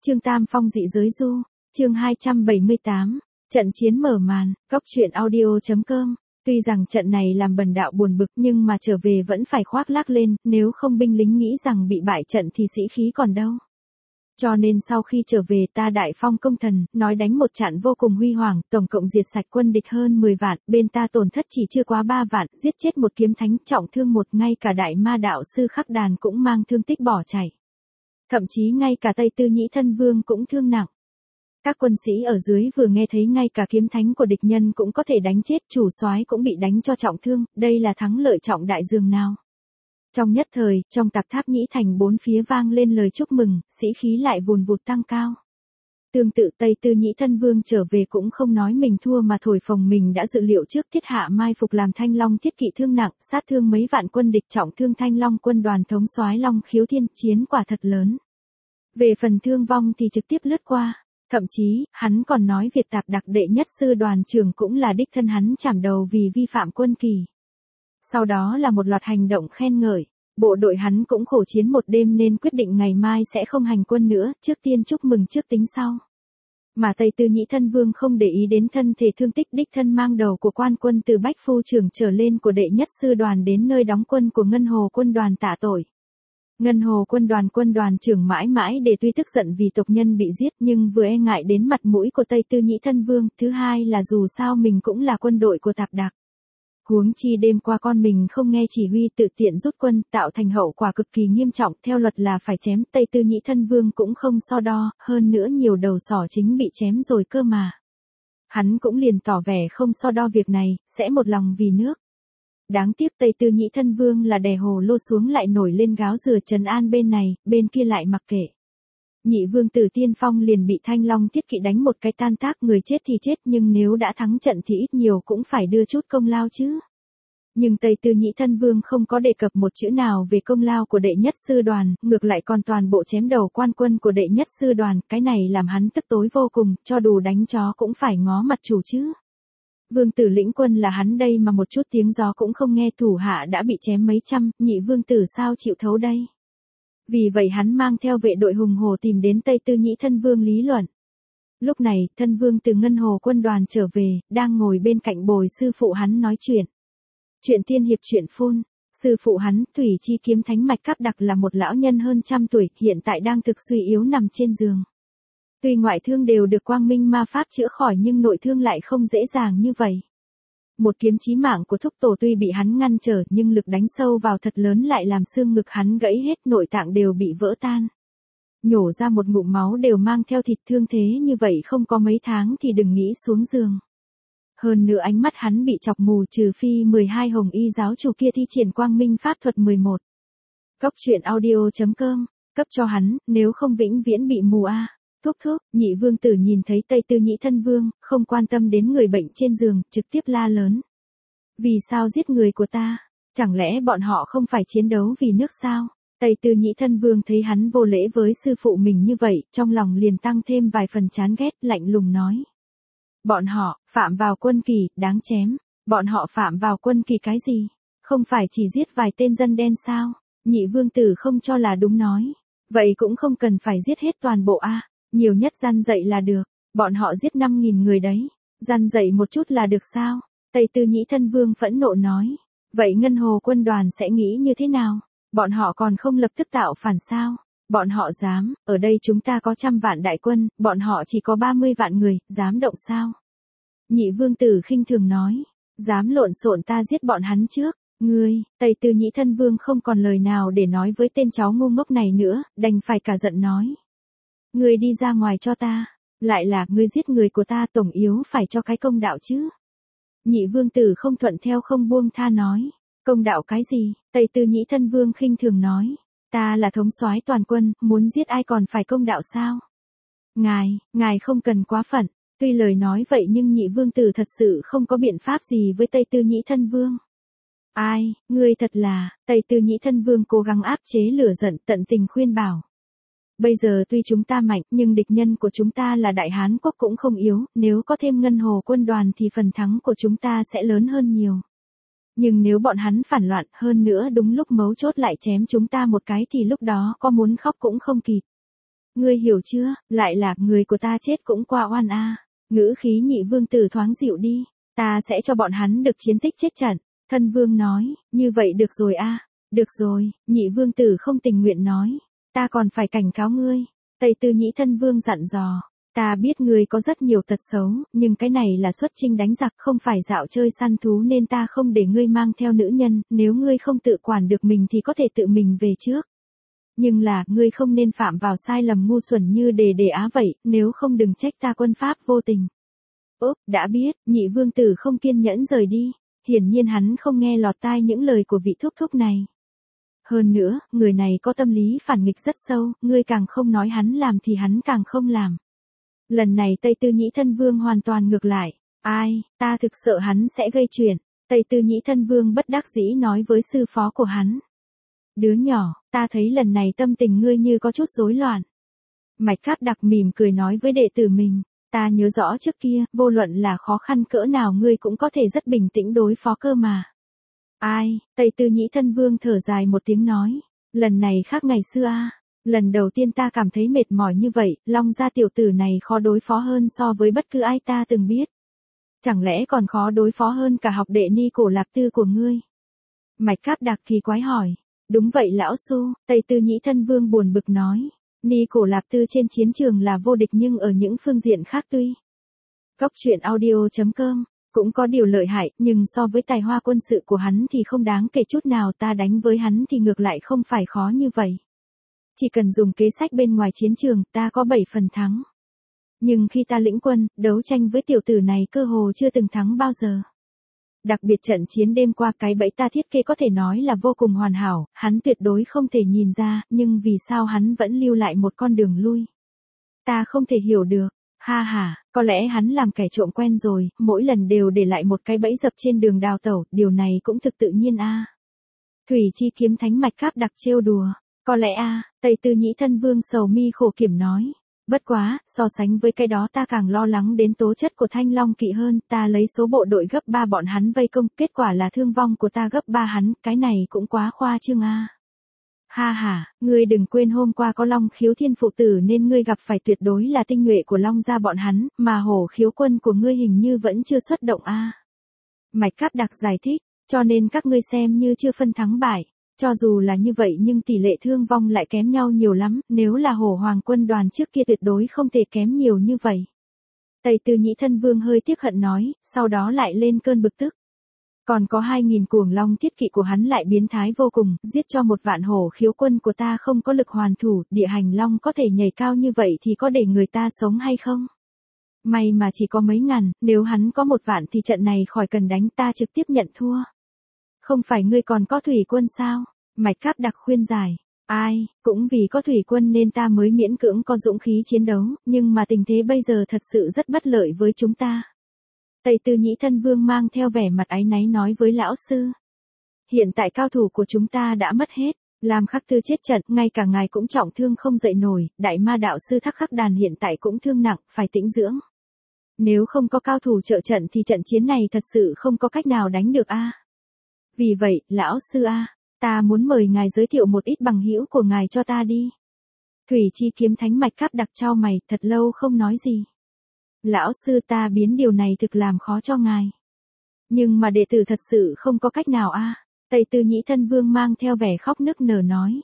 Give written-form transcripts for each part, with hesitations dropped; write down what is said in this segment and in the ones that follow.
Trương Tam Phong dị giới du, chương 278, trận chiến mở màn, góc truyện audio.com. Tuy rằng trận này làm Bần Đạo buồn bực nhưng mà trở về vẫn phải khoác lác lên, nếu không binh lính nghĩ rằng bị bại trận thì sĩ khí còn đâu. Cho nên sau khi trở về ta đại phong công thần, nói đánh một trận vô cùng huy hoàng, tổng cộng diệt sạch quân địch hơn 10 vạn, bên ta tổn thất chỉ chưa quá 3 vạn, giết chết một kiếm thánh, trọng thương một, ngay cả đại ma đạo sư Khắc Đàn cũng mang thương tích bỏ chạy. Thậm chí ngay cả Tây Tư Nhĩ Thân Vương cũng thương nặng. Các quân sĩ ở dưới vừa nghe thấy ngay cả kiếm thánh của địch nhân cũng có thể đánh chết, chủ soái cũng bị đánh cho trọng thương, đây là thắng lợi trọng đại dường nào. Trong nhất thời, trong Tạc Tháp Nhĩ Thành bốn phía vang lên lời chúc mừng, sĩ khí lại vùn vụt tăng cao. Tương tự Tây Tư Nhĩ Thân Vương trở về cũng không nói mình thua mà thổi phồng mình đã dự liệu trước, thiết hạ mai phục làm Thanh Long thiết kỵ thương nặng, sát thương mấy vạn quân địch, trọng thương Thanh Long quân đoàn thống soái Long Khiếu Thiên, chiến quả thật lớn. Về phần thương vong thì trực tiếp lướt qua. Thậm chí, hắn còn nói Việt Tạc Đặc đệ nhất sư đoàn trưởng cũng là đích thân hắn chảm đầu vì vi phạm quân kỳ. Sau đó là một loạt hành động khen ngợi. Bộ đội hắn cũng khổ chiến một đêm nên quyết định ngày mai sẽ không hành quân nữa, trước tiên chúc mừng trước tính sau. Mà Tây Tư Nhĩ Thân Vương không để ý đến thân thể thương tích, đích thân mang đầu của quan quân từ Bách Phu trưởng trở lên của đệ nhất sư đoàn đến nơi đóng quân của Ngân Hồ quân đoàn tạ tội. Ngân Hồ quân đoàn trưởng mãi mãi để tuy tức giận vì tộc nhân bị giết nhưng vừa e ngại đến mặt mũi của Tây Tư Nhĩ Thân Vương, thứ hai là dù sao mình cũng là quân đội của Tạc Đạc. Huống chi đêm qua con mình không nghe chỉ huy tự tiện rút quân, tạo thành hậu quả cực kỳ nghiêm trọng, theo luật là phải chém, Tây Tư Nhĩ Thân Vương cũng không so đo, hơn nữa nhiều đầu sỏ chính bị chém rồi cơ mà. Hắn cũng liền tỏ vẻ không so đo việc này, sẽ một lòng vì nước. Đáng tiếc Tây Tư Nhĩ Thân Vương là đè hồ lô xuống lại nổi lên gáo dừa trấn an bên này, bên kia lại mặc kệ. Nhị vương tử Tiên Phong liền bị Thanh Long thiết kỵ đánh một cái tan tác, người chết thì chết nhưng nếu đã thắng trận thì ít nhiều cũng phải đưa chút công lao chứ. Nhưng Tây Tư Nhĩ Thân Vương không có đề cập một chữ nào về công lao của đệ nhất sư đoàn, ngược lại còn toàn bộ chém đầu quan quân của đệ nhất sư đoàn, cái này làm hắn tức tối vô cùng, cho dù đánh chó cũng phải ngó mặt chủ chứ. Vương tử lĩnh quân là hắn đây mà một chút tiếng gió cũng không nghe, thủ hạ đã bị chém mấy trăm, nhị vương tử sao chịu thấu đây. Vì vậy hắn mang theo vệ đội hùng hồ tìm đến Tây Tư Nhĩ Thân Vương lý luận. Lúc này, Thân Vương từ Ngân Hồ quân đoàn trở về, đang ngồi bên cạnh bồi sư phụ hắn nói chuyện. Chuyện tiên hiệp chuyện phun, sư phụ hắn, Thủy Chi kiếm thánh mạch Cáp Đặc là một lão nhân hơn trăm tuổi, hiện tại đang thực suy yếu nằm trên giường. Tuy ngoại thương đều được quang minh ma pháp chữa khỏi nhưng nội thương lại không dễ dàng như vậy. Một kiếm chí mạng của thúc tổ tuy bị hắn ngăn trở nhưng lực đánh sâu vào thật lớn lại làm xương ngực hắn gãy hết, nội tạng đều bị vỡ tan. Nhổ ra một ngụm máu đều mang theo thịt, thương thế như vậy không có mấy tháng thì đừng nghĩ xuống giường. Hơn nữa ánh mắt hắn bị chọc mù, trừ phi 12 hồng y giáo chủ kia thi triển quang minh pháp thuật 11. Góc truyện audio.com, cấp cho hắn, nếu không vĩnh viễn bị mù a. Thúc, nhị vương tử nhìn thấy Tây Tư Nhĩ Thân Vương, không quan tâm đến người bệnh trên giường, trực tiếp la lớn. Vì sao giết người của ta? Chẳng lẽ bọn họ không phải chiến đấu vì nước sao? Tây Tư Nhĩ Thân Vương thấy hắn vô lễ với sư phụ mình như vậy, trong lòng liền tăng thêm vài phần chán ghét, lạnh lùng nói. Bọn họ, phạm vào quân kỳ, đáng chém. Bọn họ phạm vào quân kỳ cái gì? Không phải chỉ giết vài tên dân đen sao? Nhị vương tử không cho là đúng nói. Vậy cũng không cần phải giết hết toàn bộ a. Nhiều nhất gian dạy là được, bọn họ giết 5.000 người đấy, gian dạy một chút là được sao? Tây Tư Nhĩ Thân Vương phẫn nộ nói, vậy Ngân Hồ quân đoàn sẽ nghĩ như thế nào? Bọn họ còn không lập tức tạo phản sao? Bọn họ dám, ở đây chúng ta có 100 vạn đại quân, bọn họ chỉ có 30 vạn người, dám động sao? Nhị vương tử khinh thường nói, dám lộn xộn ta giết bọn hắn trước. Ngươi, Tây Tư Nhĩ Thân Vương không còn lời nào để nói với tên cháu ngu ngốc này nữa, đành phải cả giận nói. Ngươi đi ra ngoài cho ta, lại là ngươi giết người của ta, tổng yếu phải cho cái công đạo chứ. Nhị vương tử không thuận theo không buông tha nói, công đạo cái gì? Tây Tư Nhĩ Thân Vương khinh thường nói, ta là thống soái toàn quân, muốn giết ai còn phải công đạo sao? Ngài không cần quá phận. Tuy lời nói vậy nhưng nhị vương tử thật sự không có biện pháp gì với Tây Tư Nhĩ Thân Vương. Ai, ngươi thật là, Tây Tư Nhĩ Thân Vương cố gắng áp chế lửa giận, tận tình khuyên bảo. Bây giờ tuy chúng ta mạnh, nhưng địch nhân của chúng ta là Đại Hán quốc cũng không yếu, nếu có thêm Ngân Hồ quân đoàn thì phần thắng của chúng ta sẽ lớn hơn nhiều. Nhưng nếu bọn hắn phản loạn, hơn nữa đúng lúc mấu chốt lại chém chúng ta một cái thì lúc đó có muốn khóc cũng không kịp. Ngươi hiểu chưa, lại là người của ta chết cũng qua oan a. Ngữ khí Nhị vương tử thoáng dịu đi, ta sẽ cho bọn hắn được chiến tích chết trận. Thân vương nói, như vậy được rồi a. Được rồi, Nhị vương tử không tình nguyện nói, ta còn phải cảnh cáo ngươi. Tây Tư Nhĩ thân vương dặn dò, ta biết ngươi có rất nhiều tật xấu, nhưng cái này là xuất chinh đánh giặc không phải dạo chơi săn thú nên ta không để ngươi mang theo nữ nhân, nếu ngươi không tự quản được mình thì có thể tự mình về trước. Nhưng là, ngươi không nên phạm vào sai lầm ngu xuẩn như đề á vậy, nếu không đừng trách ta quân pháp vô tình. Ốp, đã biết, Nhị vương tử không kiên nhẫn rời đi, hiển nhiên hắn không nghe lọt tai những lời của vị thúc thúc này. Hơn nữa, người này có tâm lý phản nghịch rất sâu, ngươi càng không nói hắn làm thì hắn càng không làm. Lần này Tây Tư Nhĩ thân vương hoàn toàn ngược lại, ai, ta thực sợ hắn sẽ gây chuyện. Tây Tư Nhĩ thân vương bất đắc dĩ nói với sư phó của hắn. Đứa nhỏ, ta thấy lần này tâm tình ngươi như có chút rối loạn. Mạch Kháp Đặc mỉm cười nói với đệ tử mình, ta nhớ rõ trước kia, vô luận là khó khăn cỡ nào ngươi cũng có thể rất bình tĩnh đối phó cơ mà. Ai, Tây Tư Nhĩ thân vương thở dài một tiếng nói, lần này khác ngày xưa a. Lần đầu tiên ta cảm thấy mệt mỏi như vậy, Long gia tiểu tử này khó đối phó hơn so với bất cứ ai ta từng biết. Chẳng lẽ còn khó đối phó hơn cả học đệ Ni Cổ Lạp Tư của ngươi? Mạch Kháp Đặc kỳ quái hỏi. Đúng vậy lão Su, Tây Tư Nhĩ thân vương buồn bực nói. Ni Cổ Lạp Tư trên chiến trường là vô địch nhưng ở những phương diện khác tuy. Cóc truyện audio.com cũng có điều lợi hại, nhưng so với tài hoa quân sự của hắn thì không đáng kể chút nào, ta đánh với hắn thì ngược lại không phải khó như vậy. Chỉ cần dùng kế sách bên ngoài chiến trường, ta có 7 phần thắng. Nhưng khi ta lĩnh quân, đấu tranh với tiểu tử này cơ hồ chưa từng thắng bao giờ. Đặc biệt trận chiến đêm qua, cái bẫy ta thiết kế có thể nói là vô cùng hoàn hảo, hắn tuyệt đối không thể nhìn ra, nhưng vì sao hắn vẫn lưu lại một con đường lui. Ta không thể hiểu được. Ha ha, có lẽ hắn làm kẻ trộm quen rồi, mỗi lần đều để lại một cái bẫy dập trên đường đào tẩu, điều này cũng thực tự nhiên a. Thủy Chi kiếm thánh Mạch Kháp Đặc trêu đùa, có lẽ a. Tây Tư Nhĩ thân vương sầu mi khổ kiểm nói. Bất quá, so sánh với cái đó ta càng lo lắng đến tố chất của Thanh Long Kỵ hơn, ta lấy số bộ đội gấp 3 bọn hắn vây công, kết quả là thương vong của ta gấp 3 hắn, cái này cũng quá khoa trương a. Ha ha, ngươi đừng quên hôm qua có Long Khiếu Thiên phụ tử nên ngươi gặp phải tuyệt đối là tinh nhuệ của Long gia bọn hắn, mà Hổ Khiếu quân của ngươi hình như vẫn chưa xuất động a. Mạch Kháp Đặc giải thích, cho nên các ngươi xem như chưa phân thắng bại. Cho dù là như vậy nhưng tỷ lệ thương vong lại kém nhau nhiều lắm, nếu là Hổ Hoàng quân đoàn trước kia tuyệt đối không thể kém nhiều như vậy. Tây Tư Nhĩ thân vương hơi tiếc hận nói, sau đó lại lên cơn bực tức. Còn có 2.000 cuồng long thiết kỵ của hắn lại biến thái vô cùng, giết cho 1 vạn Hổ Khiếu quân của ta không có lực hoàn thủ, địa hành long có thể nhảy cao như vậy thì có để người ta sống hay không? May mà chỉ có mấy ngàn, nếu hắn có 1 vạn thì trận này khỏi cần đánh, ta trực tiếp nhận thua. Không phải ngươi còn có thủy quân sao? Mạch Kháp Đặc khuyên giải. Ai, cũng vì có thủy quân nên ta mới miễn cưỡng có dũng khí chiến đấu, nhưng mà tình thế bây giờ thật sự rất bất lợi với chúng ta. Tây Tư Nhĩ thân vương mang theo vẻ mặt áy náy nói với lão sư. Hiện tại cao thủ của chúng ta đã mất hết, Lam Khắc Tư chết trận, ngay cả ngài cũng trọng thương không dậy nổi, đại ma đạo sư Thắc Khắc Đàn hiện tại cũng thương nặng, phải tĩnh dưỡng. Nếu không có cao thủ trợ trận thì trận chiến này thật sự không có cách nào đánh được a. Vì vậy, lão sư a, ta muốn mời ngài giới thiệu một ít bằng hữu của ngài cho ta đi. Thủy Chi kiếm thánh Mạch Kháp Đặc chau mày, thật lâu không nói gì. Lão sư, ta biến điều này thực làm khó cho ngài. Nhưng mà đệ tử thật sự không có cách nào a. Tây Tư Nhĩ thân vương mang theo vẻ khóc nức nở nói.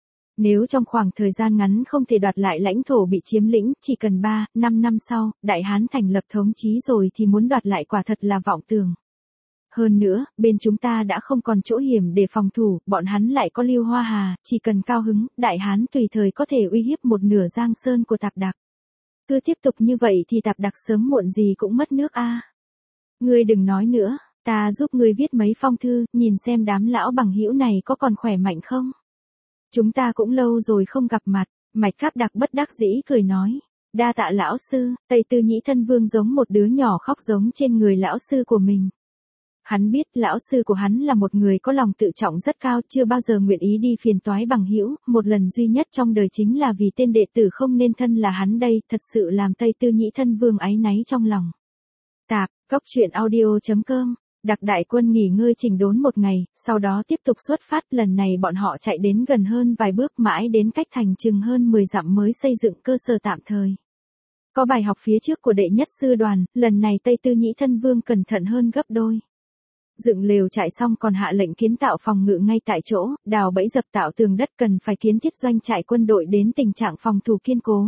Nếu trong khoảng thời gian ngắn không thể đoạt lại lãnh thổ bị chiếm lĩnh, chỉ cần 3-5 năm sau, Đại Hán thành lập thống chí rồi thì muốn đoạt lại quả thật là vọng tưởng. Hơn nữa, bên chúng ta đã không còn chỗ hiểm để phòng thủ, bọn hắn lại có Lưu Hoa Hà, chỉ cần cao hứng, Đại Hán tùy thời có thể uy hiếp một nửa Giang Sơn của Tạp Đặc. Cứ tiếp tục như vậy thì Tạp Đặc sớm muộn gì cũng mất nước a. Ngươi đừng nói nữa, ta giúp ngươi viết mấy phong thư, nhìn xem đám lão bằng hữu này có còn khỏe mạnh không. Chúng ta cũng lâu rồi không gặp mặt, Mạch Kháp Đặc bất đắc dĩ cười nói. Đa tạ lão sư, Tây Tư Nhĩ thân vương giống một đứa nhỏ khóc giống trên người lão sư của mình. Hắn biết lão sư của hắn là một người có lòng tự trọng rất cao, chưa bao giờ nguyện ý đi phiền toái bằng hữu, một lần duy nhất trong đời chính là vì tên đệ tử không nên thân là hắn đây, thật sự làm Tây Tư Nhĩ thân vương áy náy trong lòng. Tạp, cóc truyện audio.com Đặc đại quân nghỉ ngơi chỉnh đốn một ngày, sau đó tiếp tục xuất phát, lần này bọn họ chạy đến gần hơn vài bước mãi đến cách thành chừng hơn 10 dặm mới xây dựng cơ sở tạm thời. Có bài học phía trước của đệ nhất sư đoàn, lần này Tây Tư Nhĩ Thân Vương cẩn thận hơn gấp đôi. Dựng lều trại xong còn hạ lệnh kiến tạo phòng ngự ngay tại chỗ, đào bẫy dập tạo tường đất, cần phải kiến thiết doanh trại quân đội đến tình trạng phòng thủ kiên cố.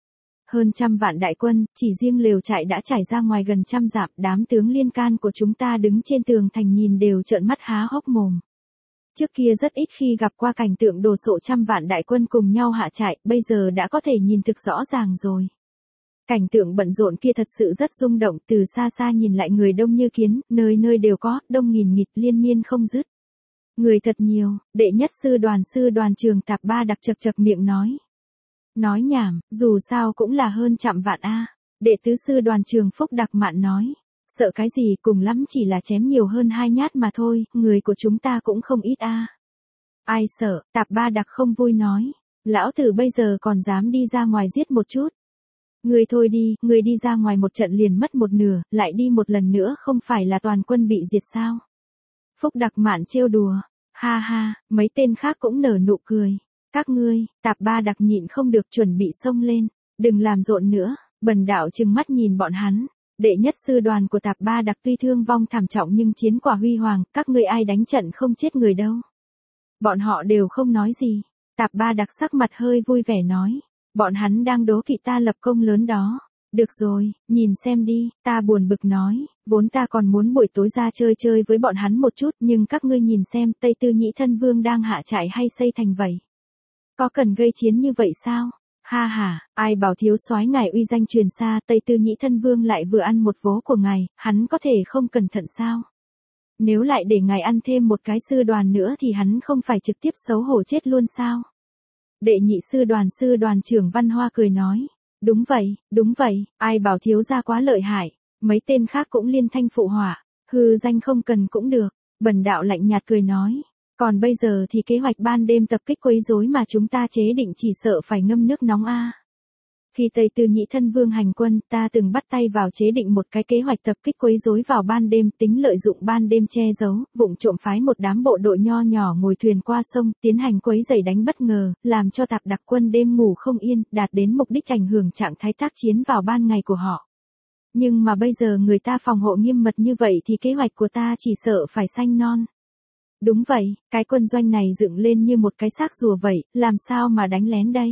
Hơn 100 vạn đại quân, chỉ riêng lều trại đã trải ra ngoài gần 100 dặm, đám tướng liên can của chúng ta đứng trên tường thành nhìn đều trợn mắt há hốc mồm. Trước kia rất ít khi gặp qua cảnh tượng đồ sộ 100 vạn đại quân cùng nhau hạ trại, bây giờ đã có thể nhìn thực rõ ràng rồi. Cảnh tượng bận rộn kia thật sự rất rung động, từ xa xa nhìn lại người đông như kiến, nơi nơi đều có, đông nghìn nghịt liên miên không dứt. Người thật nhiều, đệ nhất sư đoàn trường Tạp Ba Đặc chật chật miệng nói. Nói nhảm, dù sao cũng là hơn 100 vạn a. Đệ tứ sư đoàn trường Phúc Đặc mạn nói. Sợ cái gì, cùng lắm chỉ là chém nhiều hơn 2 nhát mà thôi, người của chúng ta cũng không ít a. Ai sợ, Tạp Ba Đặc không vui nói. Lão tử bây giờ còn dám đi ra ngoài giết một chút. Người thôi đi, người đi ra ngoài một trận liền mất một nửa, lại đi một lần nữa không phải là toàn quân bị diệt sao. Phúc Đặc mạn trêu đùa. Ha ha, mấy tên khác cũng nở nụ cười. Các ngươi, Tạp Ba Đặc nhịn không được chuẩn bị xông lên. Đừng làm rộn nữa, Bần đạo trừng mắt nhìn bọn hắn. Đệ nhất sư đoàn của Tạp Ba Đặc tuy thương vong thảm trọng nhưng chiến quả huy hoàng, các ngươi ai đánh trận không chết người đâu. Bọn họ đều không nói gì. Tạp Ba Đặc sắc mặt hơi vui vẻ nói. Bọn hắn đang đố kỵ ta lập công lớn đó. Được rồi, nhìn xem đi, ta buồn bực nói, vốn ta còn muốn buổi tối ra chơi với bọn hắn một chút, nhưng các ngươi nhìn xem, Tây Tư Nhĩ Thân Vương đang hạ trại hay xây thành vậy. Có cần gây chiến như vậy sao? Ha ha, ai bảo thiếu soái ngài uy danh truyền xa, Tây Tư Nhĩ Thân Vương lại vừa ăn một vố của ngài, hắn có thể không cẩn thận sao? Nếu lại để ngài ăn thêm một cái sư đoàn nữa thì hắn không phải trực tiếp xấu hổ chết luôn sao? Đệ nhị sư đoàn trưởng Văn Hoa cười nói. Đúng vậy, ai bảo thiếu gia quá lợi hại. Mấy tên khác cũng liên thanh phụ họa. Hư danh không cần cũng được. Bần đạo lạnh nhạt cười nói. Còn bây giờ thì kế hoạch ban đêm tập kích quấy rối mà chúng ta chế định chỉ sợ phải ngâm nước nóng a. Khi Tây Tư Nhĩ Thân Vương hành quân, ta từng bắt tay vào chế định một cái kế hoạch tập kích quấy rối vào ban đêm, tính lợi dụng ban đêm che giấu, vụng trộm phái một đám bộ đội nho nhỏ ngồi thuyền qua sông, tiến hành quấy rầy đánh bất ngờ, làm cho Tạp Đặc quân đêm ngủ không yên, đạt đến mục đích ảnh hưởng trạng thái tác chiến vào ban ngày của họ. Nhưng mà bây giờ người ta phòng hộ nghiêm mật như vậy thì kế hoạch của ta chỉ sợ phải xanh non. Đúng vậy, cái quân doanh này dựng lên như một cái xác rùa vậy, làm sao mà đánh lén đây?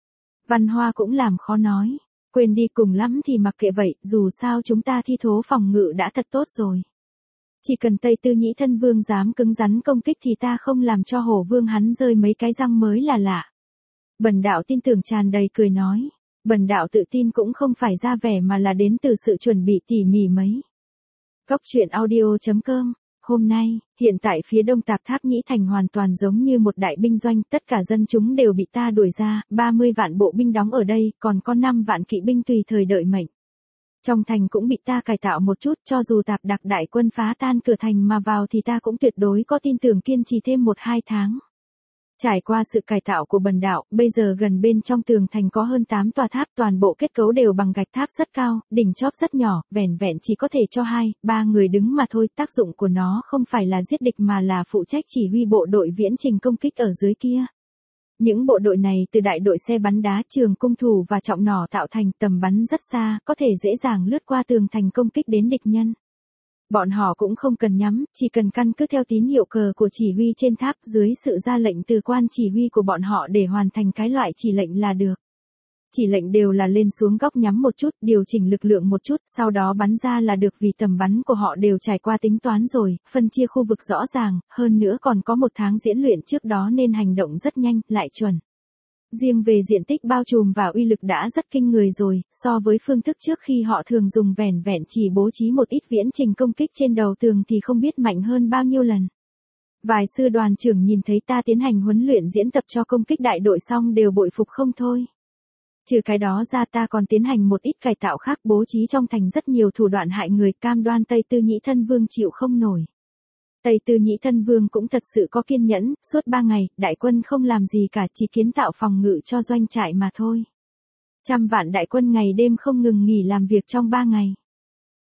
Văn Hoa cũng làm khó nói. Quên đi, cùng lắm thì mặc kệ vậy, dù sao chúng ta thi thố phòng ngự đã thật tốt rồi. Chỉ cần Tây Tư Nhĩ Thân Vương dám cứng rắn công kích thì ta không làm cho Hổ Vương hắn rơi mấy cái răng mới là lạ. Bần đạo tin tưởng tràn đầy cười nói. Bần đạo tự tin cũng không phải ra vẻ mà là đến từ sự chuẩn bị tỉ mỉ mấy. Góc truyện audio.com. Hôm nay, hiện tại phía đông Tạp Tháp Nhĩ Thành hoàn toàn giống như một đại binh doanh, tất cả dân chúng đều bị ta đuổi ra, 30 vạn bộ binh đóng ở đây, còn có 5 vạn kỵ binh tùy thời đợi mệnh. Trong thành cũng bị ta cải tạo một chút, cho dù Tạp Đặc đại quân phá tan cửa thành mà vào thì ta cũng tuyệt đối có tin tưởng kiên trì thêm 1-2 tháng. Trải qua sự cải tạo của bần đạo, bây giờ gần bên trong tường thành có hơn 8 tòa tháp, toàn bộ kết cấu đều bằng gạch tháp rất cao, đỉnh chóp rất nhỏ, vẻn vẹn chỉ có thể cho 2-3 người đứng mà thôi, tác dụng của nó không phải là giết địch mà là phụ trách chỉ huy bộ đội viễn trình công kích ở dưới kia. Những bộ đội này từ đại đội xe bắn đá, trường cung thủ và trọng nỏ tạo thành, tầm bắn rất xa, có thể dễ dàng lướt qua tường thành công kích đến địch nhân. Bọn họ cũng không cần nhắm, chỉ cần căn cứ theo tín hiệu cờ của chỉ huy trên tháp dưới sự ra lệnh từ quan chỉ huy của bọn họ để hoàn thành cái loại chỉ lệnh là được. Chỉ lệnh đều là lên xuống góc nhắm một chút, điều chỉnh lực lượng một chút, sau đó bắn ra là được vì tầm bắn của họ đều trải qua tính toán rồi, phân chia khu vực rõ ràng, hơn nữa còn có 1 tháng diễn luyện trước đó nên hành động rất nhanh, lại chuẩn. Riêng về diện tích bao trùm và uy lực đã rất kinh người rồi, so với phương thức trước khi họ thường dùng vẻn vẹn chỉ bố trí một ít viễn trình công kích trên đầu tường thì không biết mạnh hơn bao nhiêu lần. Vài sư đoàn trưởng nhìn thấy ta tiến hành huấn luyện diễn tập cho công kích đại đội xong đều bội phục không thôi. Trừ cái đó ra ta còn tiến hành một ít cải tạo khác, bố trí trong thành rất nhiều thủ đoạn hại người, cam đoan Tây Tư Nhĩ Thân Vương chịu không nổi. Tây Tư Nhĩ Thân Vương cũng thật sự có kiên nhẫn, suốt 3 ngày, đại quân không làm gì cả, chỉ kiến tạo phòng ngự cho doanh trại mà thôi. 100 vạn đại quân ngày đêm không ngừng nghỉ làm việc trong 3 ngày.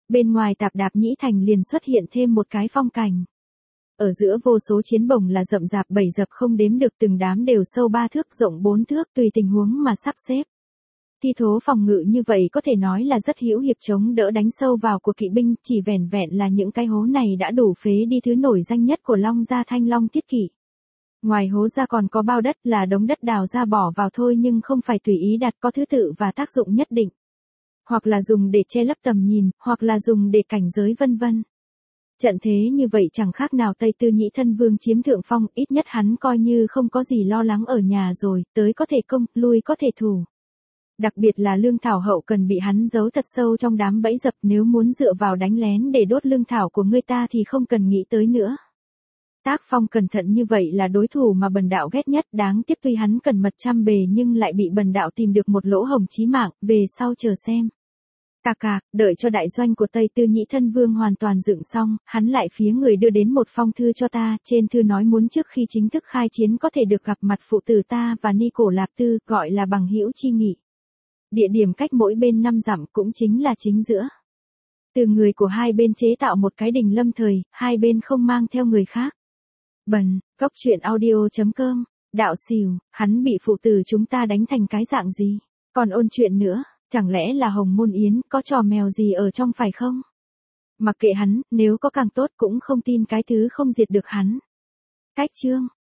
Bên ngoài Tạp Đạp Nhĩ Thành liền xuất hiện thêm một cái phong cảnh. Ở giữa vô số chiến bồng là rậm rạp 7 dập không đếm được, từng đám đều sâu 3 thước rộng 4 thước tùy tình huống mà sắp xếp. Thi thố phòng ngự như vậy có thể nói là rất hữu hiệp, chống đỡ đánh sâu vào của kỵ binh, chỉ vẻn vẹn là những cái hố này đã đủ phế đi thứ nổi danh nhất của Long gia Thanh Long Thiết Kỵ. Ngoài hố ra còn có bao đất, là đống đất đào ra bỏ vào thôi nhưng không phải tùy ý đặt, có thứ tự và tác dụng nhất định. Hoặc là dùng để che lấp tầm nhìn, hoặc là dùng để cảnh giới vân vân. Trận thế như vậy chẳng khác nào Tây Tư Nhĩ Thân Vương chiếm thượng phong, ít nhất hắn coi như không có gì lo lắng ở nhà rồi, tới có thể công, lui có thể thủ. Đặc biệt là lương thảo hậu cần bị hắn giấu thật sâu trong đám bẫy dập, nếu muốn dựa vào đánh lén để đốt lương thảo của người ta thì không cần nghĩ tới nữa. Tác phong cẩn thận như vậy là đối thủ mà bần đạo ghét nhất, đáng tiếc tuy hắn cẩn mật trăm bề nhưng lại bị bần đạo tìm được một lỗ hổng chí mạng, về sau chờ xem. Cà cà, đợi cho đại doanh của Tây Tư Nhĩ Thân Vương hoàn toàn dựng xong, hắn lại phía người đưa đến một phong thư cho ta, trên thư nói muốn trước khi chính thức khai chiến có thể được gặp mặt phụ tử ta và Ni Cổ Lạp Tư, gọi là bằng hữu chi nghị. Địa điểm cách mỗi bên 5 dặm, cũng chính là chính giữa. Từ người của hai bên chế tạo một cái đình lâm thời, hai bên không mang theo người khác. Bần, Cốc Truyện Audio.com, đạo xỉu, hắn bị phụ tử chúng ta đánh thành cái dạng gì? Còn ôn chuyện nữa, chẳng lẽ là Hồng Môn Yến, có trò mèo gì ở trong phải không? Mặc kệ hắn, nếu có càng tốt cũng không tin cái thứ không diệt được hắn. Cách chương.